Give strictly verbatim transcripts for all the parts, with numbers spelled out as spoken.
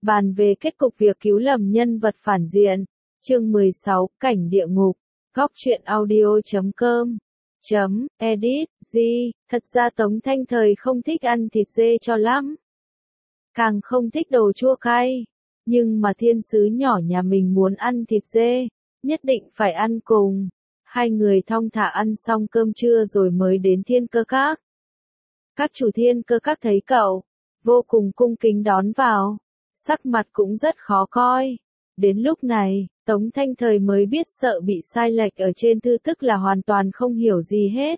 bàn về kết cục việc cứu lầm nhân vật phản diện. Chương mười sáu, cảnh địa ngục. Góc truyện audio chấm com chấm edit gì, thật ra Tống Thanh Thời không thích ăn thịt dê cho lắm. Càng không thích đồ chua cay. Nhưng mà thiên sứ nhỏ nhà mình muốn ăn thịt dê, nhất định phải ăn cùng. Hai người thong thả ăn xong cơm trưa rồi mới đến Thiên Cơ Các. Các chủ Thiên Cơ Các thấy cậu, vô cùng cung kính đón vào. Sắc mặt cũng rất khó coi. Đến lúc này, Tống Thanh Thời mới biết sợ bị sai lệch ở trên thư tức là hoàn toàn không hiểu gì hết.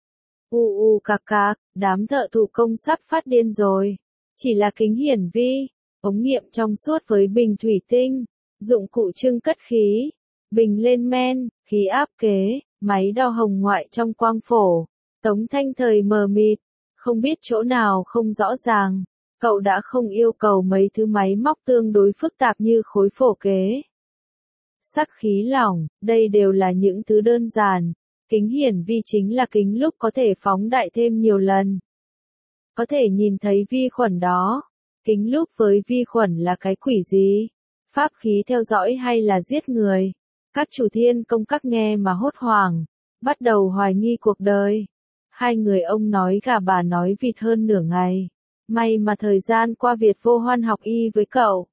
U u cạc cạc, đám thợ thủ công sắp phát điên rồi. Chỉ là kính hiển vi, ống nghiệm trong suốt với bình thủy tinh, dụng cụ trưng cất khí, bình lên men, khí áp kế, máy đo hồng ngoại trong quang phổ. Tống Thanh Thời mờ mịt, không biết chỗ nào không rõ ràng. Cậu đã không yêu cầu mấy thứ máy móc tương đối phức tạp như khối phổ kế, sắc khí lỏng, đây đều là những thứ đơn giản. Kính hiển vi chính là kính lúp có thể phóng đại thêm nhiều lần. Có thể nhìn thấy vi khuẩn đó. Kính lúp với vi khuẩn là cái quỷ gì? Pháp khí theo dõi hay là giết người? Các chủ Thiên Công Các nghe mà hốt hoảng, bắt đầu hoài nghi cuộc đời. Hai người ông nói gà bà nói vịt hơn nửa ngày. May mà thời gian qua Việt Vô Hoan học y với cậu,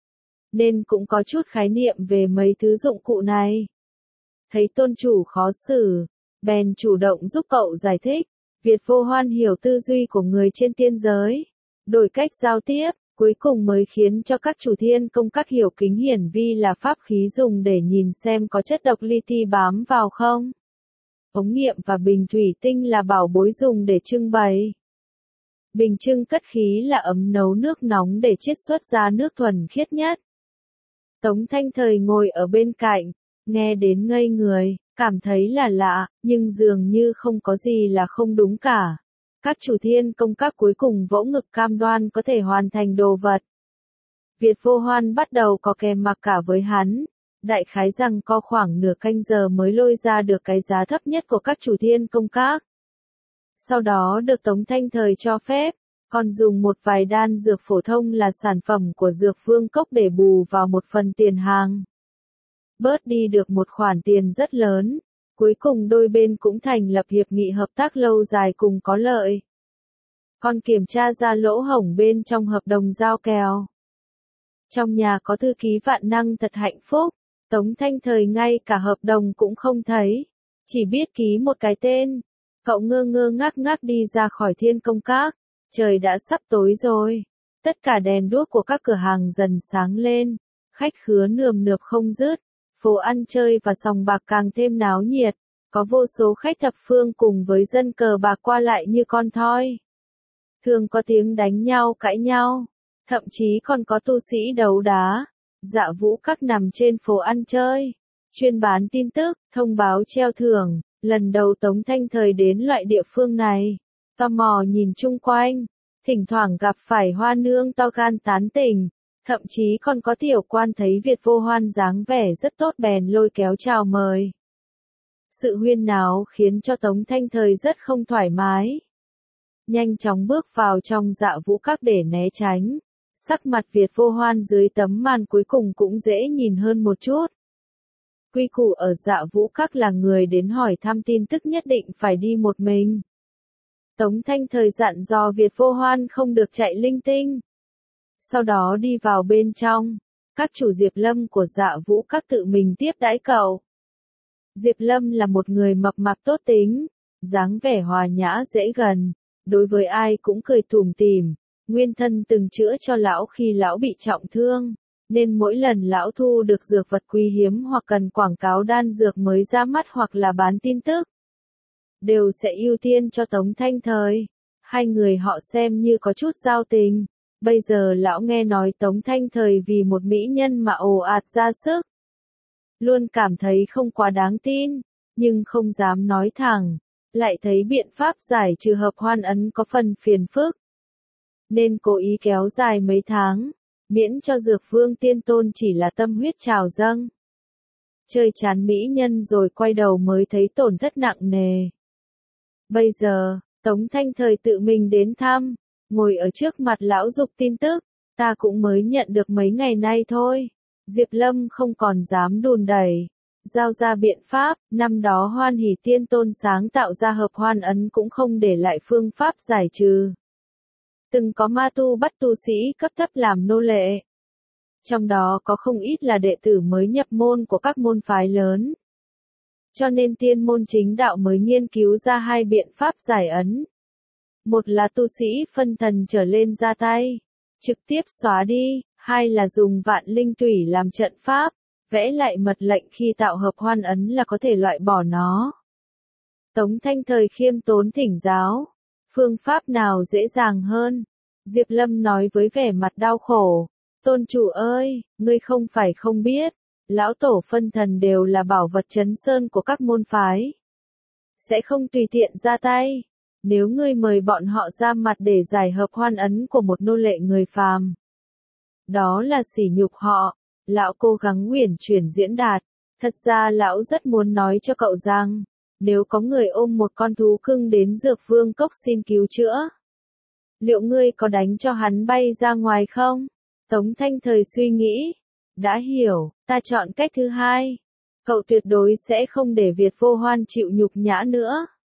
nên cũng có chút khái niệm về mấy thứ dụng cụ này. Thấy tôn chủ khó xử, bèn chủ động giúp cậu giải thích. Việt Vô Hoan hiểu tư duy của người trên tiên giới, đổi cách giao tiếp, cuối cùng mới khiến cho các chủ Thiên Công Các hiểu kính hiển vi là pháp khí dùng để nhìn xem có chất độc li ti bám vào không. Ống nghiệm và bình thủy tinh là bảo bối dùng để trưng bày. Bình trưng cất khí là ấm nấu nước nóng để chiết xuất ra nước thuần khiết nhất. Tống Thanh Thời ngồi ở bên cạnh, nghe đến ngây người, cảm thấy là lạ, nhưng dường như không có gì là không đúng cả. Các chủ Thiên Công Các cuối cùng vỗ ngực cam đoan có thể hoàn thành đồ vật. Việt Vô Hoan bắt đầu có kèm mặc cả với hắn, đại khái rằng có khoảng nửa canh giờ mới lôi ra được cái giá thấp nhất của các chủ Thiên Công Các. Sau đó được Tống Thanh Thời cho phép, còn dùng một vài đan dược phổ thông là sản phẩm của Dược Vương Cốc để bù vào một phần tiền hàng. Bớt đi được một khoản tiền rất lớn, cuối cùng đôi bên cũng thành lập hiệp nghị hợp tác lâu dài cùng có lợi. Còn kiểm tra ra lỗ hổng bên trong hợp đồng giao kèo. Trong nhà có thư ký vạn năng thật hạnh phúc, Tống Thanh Thời ngay cả hợp đồng cũng không thấy, chỉ biết ký một cái tên. Cậu ngơ ngơ ngác ngác đi ra khỏi Thiên Công Các, trời đã sắp tối rồi. Tất cả đèn đuốc của các cửa hàng dần sáng lên, khách khứa nườm nượp không dứt, phố ăn chơi và sòng bạc càng thêm náo nhiệt, có vô số khách thập phương cùng với dân cờ bạc qua lại như con thoi. Thường có tiếng đánh nhau cãi nhau, thậm chí còn có tu sĩ đấu đá. Dạ Vũ Các nằm trên phố ăn chơi, chuyên bán tin tức, thông báo treo thưởng. Lần đầu Tống Thanh Thời đến loại địa phương này, tò mò nhìn chung quanh, thỉnh thoảng gặp phải hoa nương to gan tán tỉnh, thậm chí còn có tiểu quan thấy Việt Vô Hoan dáng vẻ rất tốt bèn lôi kéo chào mời. Sự huyên náo khiến cho Tống Thanh Thời rất không thoải mái. Nhanh chóng bước vào trong Dạ Vũ Các để né tránh, sắc mặt Việt Vô Hoan dưới tấm màn cuối cùng cũng dễ nhìn hơn một chút. Quy củ ở Dạ Vũ Các là người đến hỏi thăm tin tức nhất định phải đi một mình. Tống Thanh Thời dặn dò Việt Vô Hoan không được chạy linh tinh. Sau đó đi vào bên trong, các chủ Diệp Lâm của Dạ Vũ Các tự mình tiếp đãi cậu. Diệp Lâm là một người mập mạp tốt tính, dáng vẻ hòa nhã dễ gần, đối với ai cũng cười tủm tỉm, nguyên thân từng chữa cho lão khi lão bị trọng thương. Nên mỗi lần lão thu được dược vật quý hiếm hoặc cần quảng cáo đan dược mới ra mắt hoặc là bán tin tức, đều sẽ ưu tiên cho Tống Thanh Thời. Hai người họ xem như có chút giao tình. Bây giờ lão nghe nói Tống Thanh Thời vì một mỹ nhân mà ồ ạt ra sức. Luôn cảm thấy không quá đáng tin, nhưng không dám nói thẳng. Lại thấy biện pháp giải trừ hợp hoan ấn có phần phiền phức, nên cố ý kéo dài mấy tháng. Miễn cho Dược Vương Tiên Tôn chỉ là tâm huyết trào dâng. Chơi chán mỹ nhân rồi quay đầu mới thấy tổn thất nặng nề. Bây giờ, Tống Thanh Thời tự mình đến thăm, ngồi ở trước mặt lão giục tin tức, Ta cũng mới nhận được mấy ngày nay thôi. Diệp Lâm không còn dám đùn đẩy. Giao ra biện pháp, năm đó Hoan Hỷ Tiên Tôn sáng tạo ra hợp hoan ấn cũng không để lại phương pháp giải trừ. Từng có ma tu bắt tu sĩ cấp thấp làm nô lệ. Trong đó có không ít là đệ tử mới nhập môn của các môn phái lớn. Cho nên tiên môn chính đạo mới nghiên cứu ra hai biện pháp giải ấn. Một là tu sĩ phân thần trở lên ra tay, trực tiếp xóa đi, hai là dùng vạn linh tủy làm trận pháp, vẽ lại mật lệnh khi tạo hợp hoan ấn là có thể loại bỏ nó. Tống Thanh Thời khiêm tốn thỉnh giáo, phương pháp nào dễ dàng hơn? Diệp Lâm nói với vẻ mặt đau khổ, tôn chủ ơi, ngươi không phải không biết, lão tổ phân thần đều là bảo vật trấn sơn của các môn phái. Sẽ không tùy tiện ra tay, nếu ngươi mời bọn họ ra mặt để giải hợp hoan ấn của một nô lệ người phàm. Đó là sỉ nhục họ, lão cố gắng uyển chuyển diễn đạt, thật ra lão rất muốn nói cho cậu rằng, nếu có người ôm một con thú cưng đến Dược Vương Cốc xin cứu chữa, liệu ngươi có đánh cho hắn bay ra ngoài không? Tống Thanh Thời suy nghĩ, đã hiểu, ta chọn cách thứ hai, cậu tuyệt đối sẽ không để Việt Vô Hoan chịu nhục nhã nữa.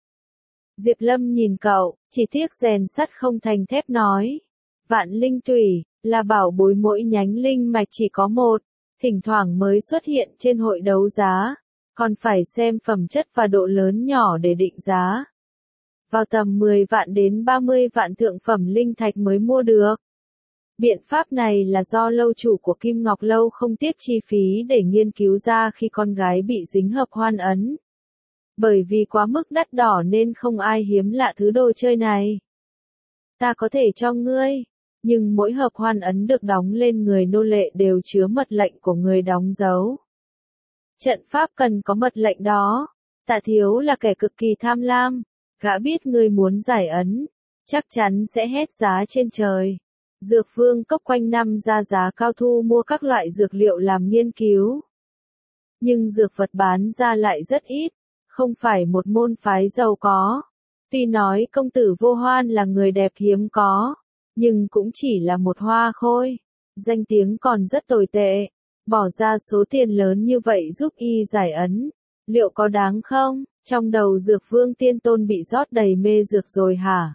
Diệp Lâm nhìn cậu, chỉ tiếc rèn sắt không thành thép nói, vạn linh tủy, là bảo bối mỗi nhánh linh mạch chỉ có một, thỉnh thoảng mới xuất hiện trên hội đấu giá, còn phải xem phẩm chất và độ lớn nhỏ để định giá. Vào tầm mười vạn đến ba mươi vạn thượng phẩm linh thạch mới mua được. Biện pháp này là do lâu chủ của Kim Ngọc Lâu không tiếc chi phí để nghiên cứu ra khi con gái bị dính hợp hoan ấn. Bởi vì quá mức đắt đỏ nên không ai hiếm lạ thứ đồ chơi này. Ta có thể cho ngươi, nhưng mỗi hợp hoan ấn được đóng lên người nô lệ đều chứa mật lệnh của người đóng dấu. Trận pháp cần có mật lệnh đó. Tạ Thiếu là kẻ cực kỳ tham lam, gã biết ngươi muốn giải ấn, chắc chắn sẽ hét giá trên trời. Dược Vương Cốc quanh năm ra giá cao thu mua các loại dược liệu làm nghiên cứu. Nhưng dược vật bán ra lại rất ít, không phải một môn phái giàu có. Tuy nói công tử Vô Hoan là người đẹp hiếm có, nhưng cũng chỉ là một hoa khôi, danh tiếng còn rất tồi tệ. Bỏ ra số tiền lớn như vậy giúp y giải ấn, liệu có đáng không? Trong đầu Dược Vương Tiên Tôn bị rót đầy mê dược rồi hả?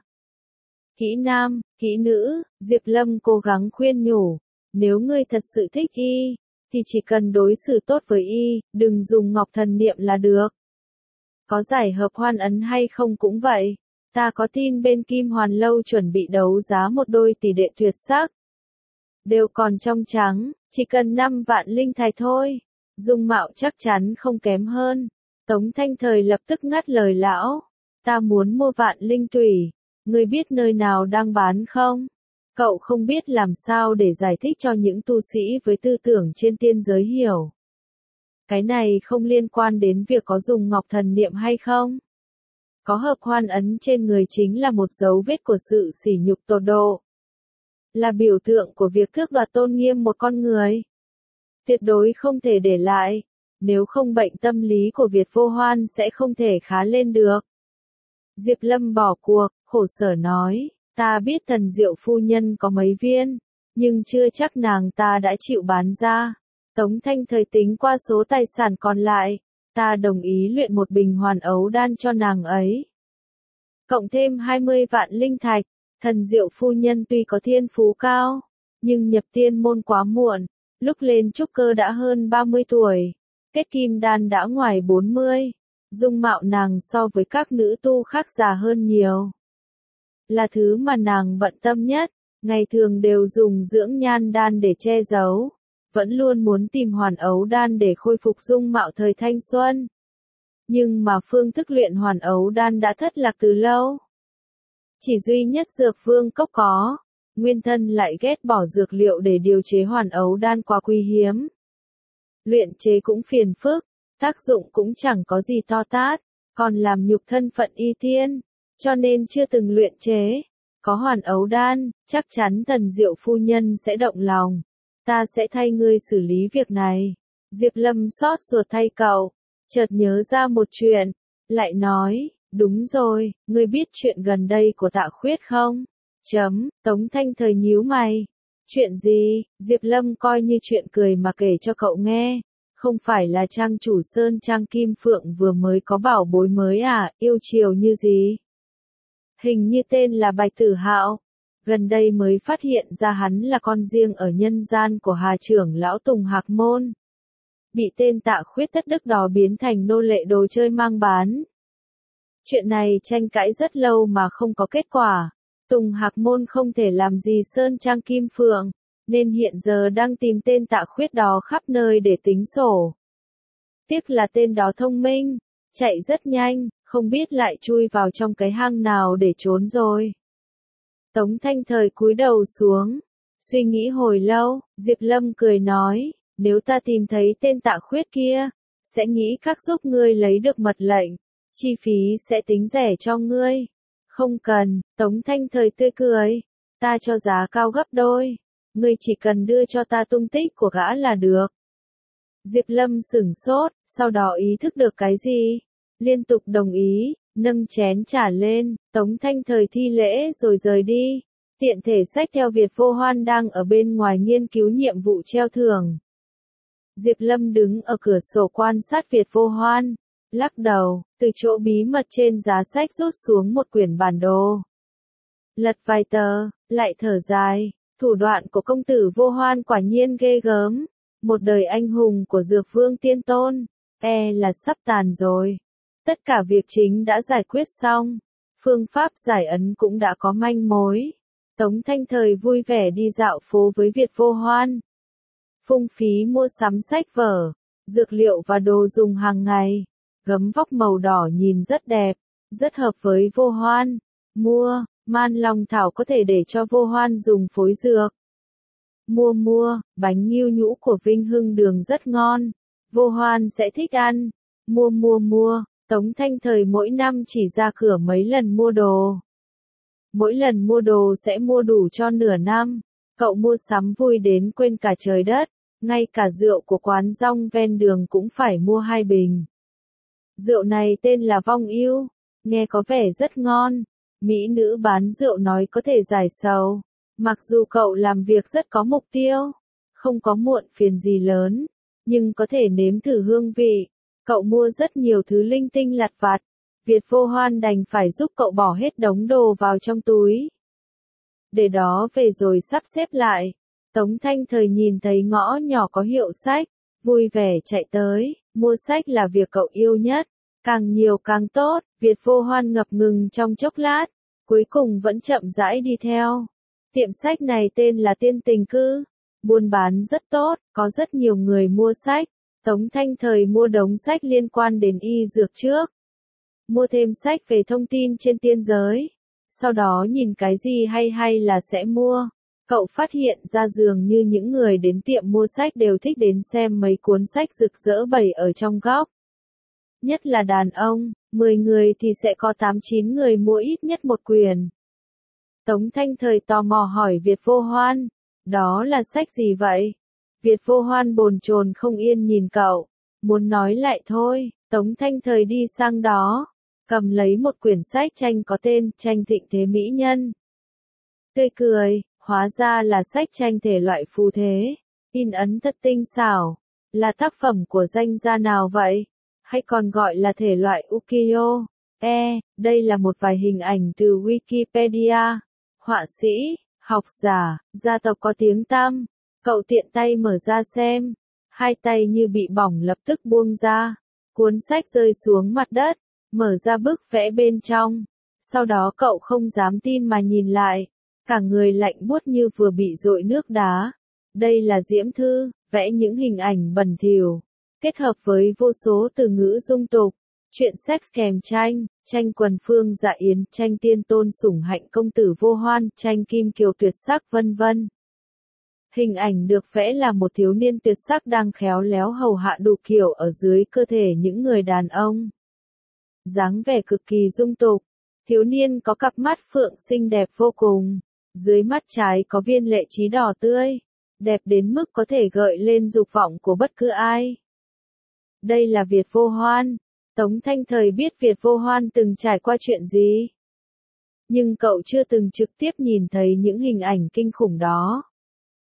Kỹ nam, kỹ nữ, Diệp Lâm cố gắng khuyên nhủ, nếu ngươi thật sự thích y, thì chỉ cần đối xử tốt với y, đừng dùng ngọc thần niệm là được. Có giải hợp hoan ấn hay không cũng vậy, ta có tin bên Kim Hoàn Lâu chuẩn bị đấu giá một đôi tỷ đệ tuyệt sắc. Đều còn trong trắng, chỉ cần năm vạn linh thạch thôi, dung mạo chắc chắn không kém hơn. Tống Thanh Thời lập tức ngắt lời lão, ta muốn mua vạn linh tủy, ngươi biết nơi nào đang bán không? Cậu không biết làm sao để giải thích cho những tu sĩ với tư tưởng trên tiên giới hiểu. Cái này không liên quan đến việc có dùng ngọc thần niệm hay không. Có hợp hoan ấn trên người chính là một dấu vết của sự sỉ nhục tột độ. Là biểu tượng của việc tước đoạt tôn nghiêm một con người. Tuyệt đối không thể để lại, nếu không bệnh tâm lý của Việt Vô Hoan sẽ không thể khá lên được. Diệp Lâm bỏ cuộc, khổ sở nói, ta biết Thần Diệu phu nhân có mấy viên, nhưng chưa chắc nàng ta đã chịu bán ra. Tống Thanh Thời tính qua số tài sản còn lại, ta đồng ý luyện một bình hoàn ấu đan cho nàng ấy. Cộng thêm hai mươi vạn linh thạch, Thần Diệu phu nhân tuy có thiên phú cao, nhưng nhập tiên môn quá muộn, lúc lên trúc cơ đã hơn ba mươi tuổi, kết kim đan đã ngoài bốn mươi, dung mạo nàng so với các nữ tu khác già hơn nhiều. Là thứ mà nàng bận tâm nhất, ngày thường đều dùng dưỡng nhan đan để che giấu, vẫn luôn muốn tìm hoàn ấu đan để khôi phục dung mạo thời thanh xuân. Nhưng mà phương thức luyện hoàn ấu đan đã thất lạc từ lâu. Chỉ duy nhất Dược Vương Cốc có, nguyên thân lại ghét bỏ dược liệu để điều chế hoàn ấu đan quá quý hiếm. Luyện chế cũng phiền phức, tác dụng cũng chẳng có gì to tát, còn làm nhục thân phận y tiên, cho nên chưa từng luyện chế. Có hoàn ấu đan, chắc chắn Thần Diệu phu nhân sẽ động lòng. Ta sẽ thay ngươi xử lý việc này. Diệp Lâm xót ruột thay cậu, chợt nhớ ra một chuyện, lại nói, đúng rồi, ngươi biết chuyện gần đây của Tạ Khuyết không? Chấm, Tống Thanh Thời nhíu mày. Chuyện gì? Diệp Lâm coi như chuyện cười mà kể cho cậu nghe. Không phải là trang chủ Sơn Trang Kim Phượng vừa mới có bảo bối mới à, yêu chiều như gì? Hình như tên là Bạch Tử Hạo. Gần đây mới phát hiện ra hắn là con riêng ở nhân gian của Hà trưởng lão Tùng Hạc Môn. Bị tên Tạ Khuyết thất đức đó biến thành nô lệ đồ chơi mang bán. Chuyện này tranh cãi rất lâu mà không có kết quả. Tùng Hạc Môn không thể làm gì Sơn Trang Kim Phượng, nên hiện giờ đang tìm tên Tạ Khuyết đó khắp nơi để tính sổ. Tiếc là tên đó thông minh, chạy rất nhanh, không biết lại chui vào trong cái hang nào để trốn rồi. Tống Thanh Thời cúi đầu xuống, suy nghĩ hồi lâu, Diệp Lâm cười nói, nếu ta tìm thấy tên Tạ Khuyết kia, sẽ nghĩ cách giúp ngươi lấy được mật lệnh, chi phí sẽ tính rẻ cho ngươi. Không cần, Tống Thanh Thời tươi cười, ta cho giá cao gấp đôi, ngươi chỉ cần đưa cho ta tung tích của gã là được. Diệp Lâm sửng sốt, sau đó ý thức được cái gì, liên tục đồng ý, nâng chén trà lên, Tống Thanh Thời thi lễ rồi rời đi, tiện thể xách theo Việt Vô Hoan đang ở bên ngoài nghiên cứu nhiệm vụ treo thưởng. Diệp Lâm đứng ở cửa sổ quan sát Việt Vô Hoan, lắc đầu, từ chỗ bí mật trên giá sách rút xuống một quyển bản đồ. Lật vài tờ, lại thở dài, thủ đoạn của công tử Vô Hoan quả nhiên ghê gớm, một đời anh hùng của Dược Vương Tiên Tôn, e là sắp tàn rồi. Tất cả việc chính đã giải quyết xong, phương pháp giải ấn cũng đã có manh mối. Tống Thanh Thời vui vẻ đi dạo phố với Việt Vô Hoan. Phung phí mua sắm sách vở, dược liệu và đồ dùng hàng ngày. Gấm vóc màu đỏ nhìn rất đẹp, rất hợp với Vô Hoan. Mua, man long thảo có thể để cho Vô Hoan dùng phối dược. Mua mua, bánh nghiêu nhũ của Vinh Hưng Đường rất ngon, Vô Hoan sẽ thích ăn. Mua mua mua, Tống Thanh Thời mỗi năm chỉ ra cửa mấy lần mua đồ. Mỗi lần mua đồ sẽ mua đủ cho nửa năm, cậu mua sắm vui đến quên cả trời đất, ngay cả rượu của quán rong ven đường cũng phải mua hai bình. Rượu này tên là Vong Yêu, nghe có vẻ rất ngon, mỹ nữ bán rượu nói có thể giải sầu, mặc dù cậu làm việc rất có mục tiêu, không có muộn phiền gì lớn, nhưng có thể nếm thử hương vị. Cậu mua rất nhiều thứ linh tinh lặt vặt, Việt Vô Hoan đành phải giúp cậu bỏ hết đống đồ vào trong túi. Để đó về rồi sắp xếp lại, Tống Thanh Thời nhìn thấy ngõ nhỏ có hiệu sách, vui vẻ chạy tới, mua sách là việc cậu yêu nhất, càng nhiều càng tốt, Việt Vô Hoan ngập ngừng trong chốc lát, cuối cùng vẫn chậm rãi đi theo. Tiệm sách này tên là Tiên Tình Cư, buôn bán rất tốt, có rất nhiều người mua sách. Tống Thanh Thời mua đống sách liên quan đến y dược trước. Mua thêm sách về thông tin trên tiên giới. Sau đó nhìn cái gì hay hay là sẽ mua. Cậu phát hiện ra dường như những người đến tiệm mua sách đều thích đến xem mấy cuốn sách rực rỡ bày ở trong góc. Nhất là đàn ông, mười người thì sẽ có tám chín người mua ít nhất một quyển. Tống Thanh Thời tò mò hỏi Việt Vô Hoan, đó là sách gì vậy? Việt Vô Hoan bồn chồn không yên nhìn cậu, muốn nói lại thôi, Tống Thanh Thời đi sang đó, cầm lấy một quyển sách tranh có tên Tranh Thịnh Thế Mỹ Nhân. Tươi cười, hóa ra là sách tranh thể loại phù thế, in ấn thật tinh xảo, là tác phẩm của danh gia nào vậy? Hay còn gọi là thể loại ukiyo? E, đây là một vài hình ảnh từ Wikipedia, họa sĩ, học giả, gia tộc có tiếng tăm. Cậu tiện tay mở ra xem, hai tay như bị bỏng lập tức buông ra, cuốn sách rơi xuống mặt đất, mở ra bức vẽ bên trong, sau đó cậu không dám tin mà nhìn lại, cả người lạnh buốt như vừa bị dội nước đá. Đây là diễm thư, vẽ những hình ảnh bẩn thỉu, kết hợp với vô số từ ngữ dung tục, chuyện sex kèm tranh, tranh quần phương dạ yến, tranh tiên tôn sủng hạnh công tử Vô Hoan, tranh kim kiều tuyệt sắc vân vân. Hình ảnh được vẽ là một thiếu niên tuyệt sắc đang khéo léo hầu hạ đủ kiểu ở dưới cơ thể những người đàn ông. Dáng vẻ cực kỳ dung tục, thiếu niên có cặp mắt phượng xinh đẹp vô cùng, dưới mắt trái có viên lệ trí đỏ tươi, đẹp đến mức có thể gợi lên dục vọng của bất cứ ai. Đây là Việt Vô Hoan, Tống Thanh Thời biết Việt Vô Hoan từng trải qua chuyện gì. Nhưng cậu chưa từng trực tiếp nhìn thấy những hình ảnh kinh khủng đó.